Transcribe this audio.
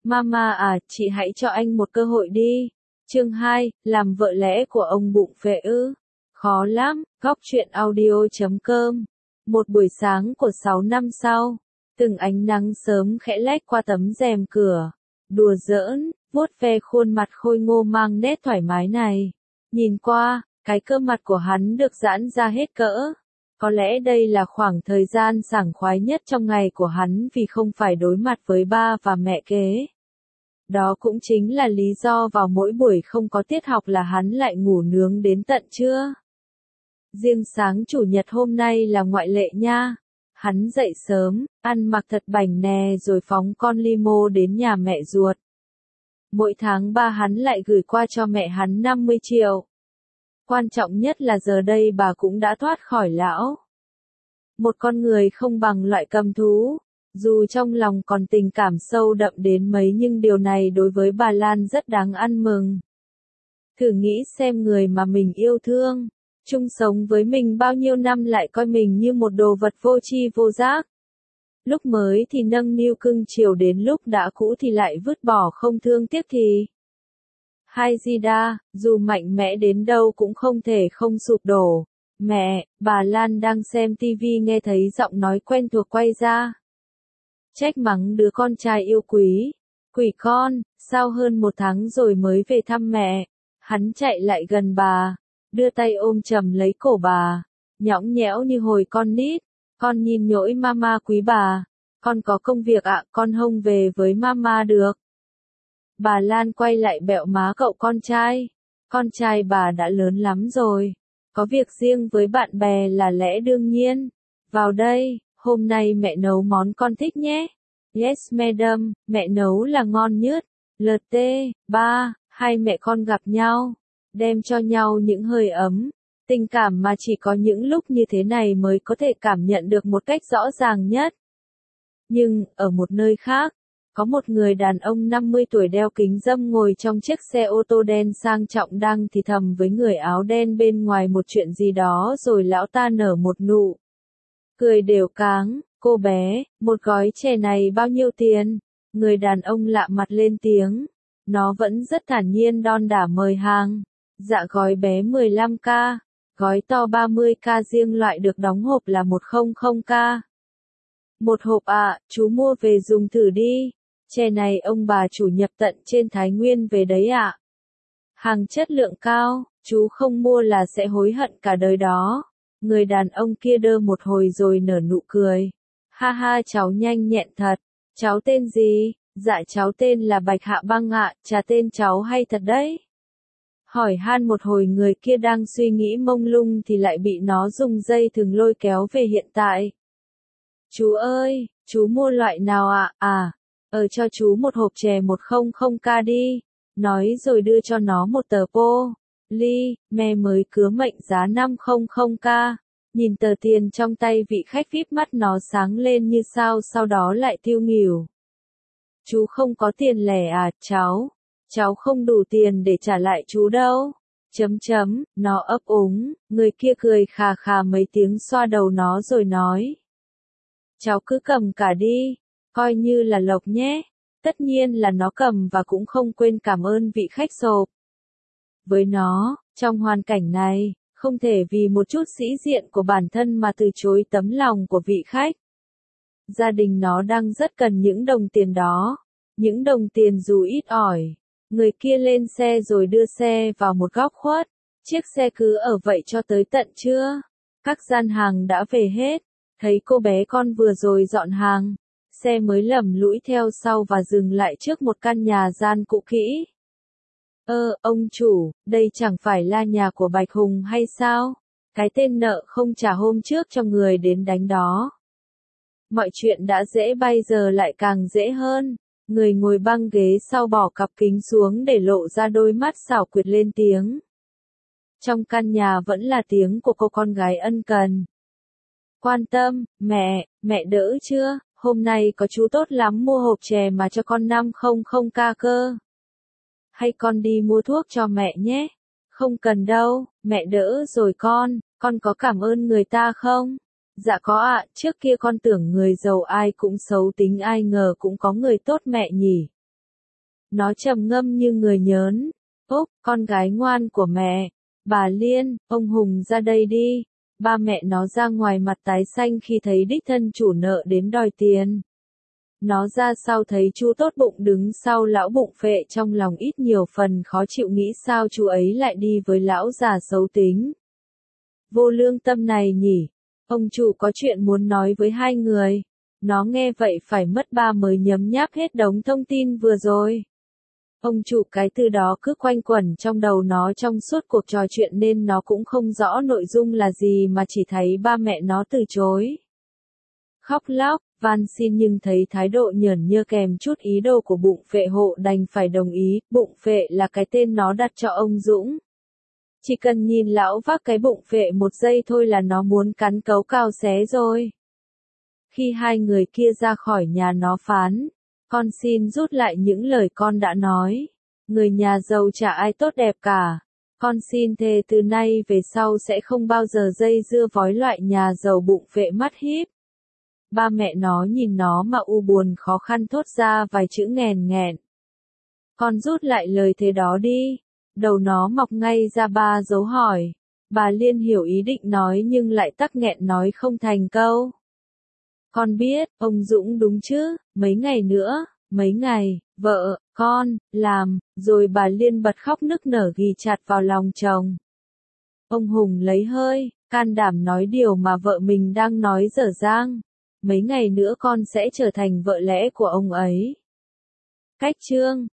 Mama à, chị hãy cho anh một cơ hội đi. Chương 2, làm vợ lẽ của ông bụng phệ ư? Khó lắm, góc truyện audio.com. Một buổi sáng của 6 năm sau, từng ánh nắng sớm khẽ lách qua tấm rèm cửa, đùa giỡn, vuốt ve khuôn mặt khôi ngô mang nét thoải mái này. Nhìn qua, cái cơ mặt của hắn được giãn ra hết cỡ. Có lẽ đây là khoảng thời gian sảng khoái nhất trong ngày của hắn vì không phải đối mặt với ba và mẹ kế. Đó cũng chính là lý do vào mỗi buổi không có tiết học là hắn lại ngủ nướng đến tận trưa. Riêng sáng chủ nhật hôm nay là ngoại lệ nha. Hắn dậy sớm, ăn mặc thật bảnh nè rồi phóng con limo đến nhà mẹ ruột. Mỗi tháng 3 hắn lại gửi qua cho mẹ hắn 50 triệu. Quan trọng nhất là giờ đây bà cũng đã thoát khỏi lão. Một con người không bằng loại cầm thú. Dù trong lòng còn tình cảm sâu đậm đến mấy nhưng điều này đối với bà Lan rất đáng ăn mừng. Thử nghĩ xem người mà mình yêu thương, chung sống với mình bao nhiêu năm lại coi mình như một đồ vật vô tri vô giác. Lúc mới thì nâng niu cưng chiều đến lúc đã cũ thì lại vứt bỏ không thương tiếc thì. Hay Zida, dù mạnh mẽ đến đâu cũng không thể không sụp đổ. Mẹ, bà Lan đang xem tivi nghe thấy giọng nói quen thuộc quay ra. Trách mắng đứa con trai yêu quý. Quỷ con, sao hơn 1 tháng rồi mới về thăm mẹ. Hắn chạy lại gần bà, đưa tay ôm chầm lấy cổ bà, nhõng nhẽo như hồi con nít. Con nhìn nhỗi mama quý bà. Con có công việc ạ, con không về với mama được. Bà Lan quay lại bẹo má cậu con trai. Con trai bà đã lớn lắm rồi. Có việc riêng với bạn bè là lẽ đương nhiên. Vào đây, hôm nay mẹ nấu món con thích nhé. Yes madam, mẹ nấu là ngon nhất. LT, ba, hai mẹ con gặp nhau. Đem cho nhau những hơi ấm. Tình cảm mà chỉ có những lúc như thế này mới có thể cảm nhận được một cách rõ ràng nhất. Nhưng, ở một nơi khác, có một người đàn ông 50 tuổi đeo kính râm ngồi trong chiếc xe ô tô đen sang trọng đang thì thầm với người áo đen bên ngoài một chuyện gì đó rồi lão ta nở một nụ cười đều cáng. Cô bé, một gói chè này bao nhiêu tiền? Người đàn ông lạ mặt lên tiếng. Nó vẫn rất thản nhiên đon đả mời hàng. Dạ gói bé 15k, gói to 30k riêng loại được đóng hộp là 100k. Một hộp ạ, chú mua về dùng thử đi. Chè này ông bà chủ nhập tận trên Thái Nguyên về đấy ạ. Hàng chất lượng cao, chú không mua là sẽ hối hận cả đời đó. Người đàn ông kia đơ một hồi rồi nở nụ cười. Ha ha, cháu nhanh nhẹn thật. Cháu tên gì? Dạ cháu tên là Bạch Hạ Băng ạ, chà tên cháu hay thật đấy. Hỏi han một hồi người kia đang suy nghĩ mông lung thì lại bị nó dùng dây thừng lôi kéo về hiện tại. Chú ơi, chú mua loại nào ạ? Cho chú một hộp chè 100k đi. Nói rồi đưa cho nó một tờ ly, me mới cứa mệnh giá 500k. Nhìn tờ tiền trong tay vị khách VIP mắt nó sáng lên như sao sau đó lại tiêu nghỉu. Chú không có tiền lẻ à, cháu? Cháu không đủ tiền để trả lại chú đâu. Nó ấp úng, người kia cười khà khà mấy tiếng xoa đầu nó rồi nói. Cháu cứ cầm cả đi, coi như là lộc nhé. Tất nhiên là nó cầm và cũng không quên cảm ơn vị khách sộp. Với nó, trong hoàn cảnh này, không thể vì một chút sĩ diện của bản thân mà từ chối tấm lòng của vị khách. Gia đình nó đang rất cần những đồng tiền đó. Những đồng tiền dù ít ỏi. Người kia lên xe rồi đưa xe vào một góc khuất. Chiếc xe cứ ở vậy cho tới tận trưa. Các gian hàng đã về hết. Thấy cô bé con vừa rồi dọn hàng. Xe mới lầm lũi theo sau và dừng lại trước một căn nhà gian cũ kỹ. Ông chủ, đây chẳng phải là nhà của Bạch Hùng hay sao? Cái tên nợ không trả hôm trước cho người đến đánh đó. Mọi chuyện đã dễ bây giờ lại càng dễ hơn. Người ngồi băng ghế sau bỏ cặp kính xuống để lộ ra đôi mắt xảo quyệt lên tiếng. Trong căn nhà vẫn là tiếng của cô con gái ân cần. Quan tâm, mẹ đỡ chưa? Hôm nay có chú tốt lắm mua hộp chè mà cho con 500k cơ. Hay con đi mua thuốc cho mẹ nhé. Không cần đâu, mẹ đỡ rồi con có cảm ơn người ta không? Dạ có ạ, trước kia con tưởng người giàu ai cũng xấu tính ai ngờ cũng có người tốt mẹ nhỉ. Nó trầm ngâm như người nhớn. Úc, con gái ngoan của mẹ. Bà Liên, ông Hùng ra đây đi. Ba mẹ nó ra ngoài mặt tái xanh khi thấy đích thân chủ nợ đến đòi tiền. Nó ra sau thấy chú tốt bụng đứng sau lão bụng phệ, trong lòng ít nhiều phần khó chịu, nghĩ sao chú ấy lại đi với lão già xấu tính. Vô lương tâm này nhỉ. Ông chủ có chuyện muốn nói với hai người. Nó nghe vậy phải mất ba mới nhấm nháp hết đống thông tin vừa rồi. Ông chủ cái từ đó cứ quanh quẩn trong đầu nó trong suốt cuộc trò chuyện nên nó cũng không rõ nội dung là gì mà chỉ thấy ba mẹ nó từ chối. Khóc lóc, van xin nhưng thấy thái độ nhởn nhơ kèm chút ý đồ của bụng phệ hộ đành phải đồng ý. Bụng phệ là cái tên nó đặt cho ông Dũng. Chỉ cần nhìn lão vác cái bụng phệ một giây thôi là nó muốn cắn cấu cao xé rồi. Khi hai người kia ra khỏi nhà nó phán, con xin rút lại những lời con đã nói. Người nhà giàu chả ai tốt đẹp cả. Con xin thề từ nay về sau sẽ không bao giờ dây dưa vói loại nhà giàu bụng phệ mắt híp. Ba mẹ nó nhìn nó mà u buồn khó khăn thốt ra vài chữ nghèn nghẹn. Con rút lại lời thế đó đi. Đầu nó mọc ngay ra ba dấu hỏi. Bà Liên hiểu ý định nói nhưng lại tắc nghẹn nói không thành câu. Con biết, ông Dũng đúng chứ, mấy ngày nữa, mấy ngày, vợ, con, làm, rồi bà Liên bật khóc nức nở ghì chặt vào lòng chồng. Ông Hùng lấy hơi, can đảm nói điều mà vợ mình đang nói dở dang. Mấy ngày nữa con sẽ trở thành vợ lẽ của ông ấy. Cách chương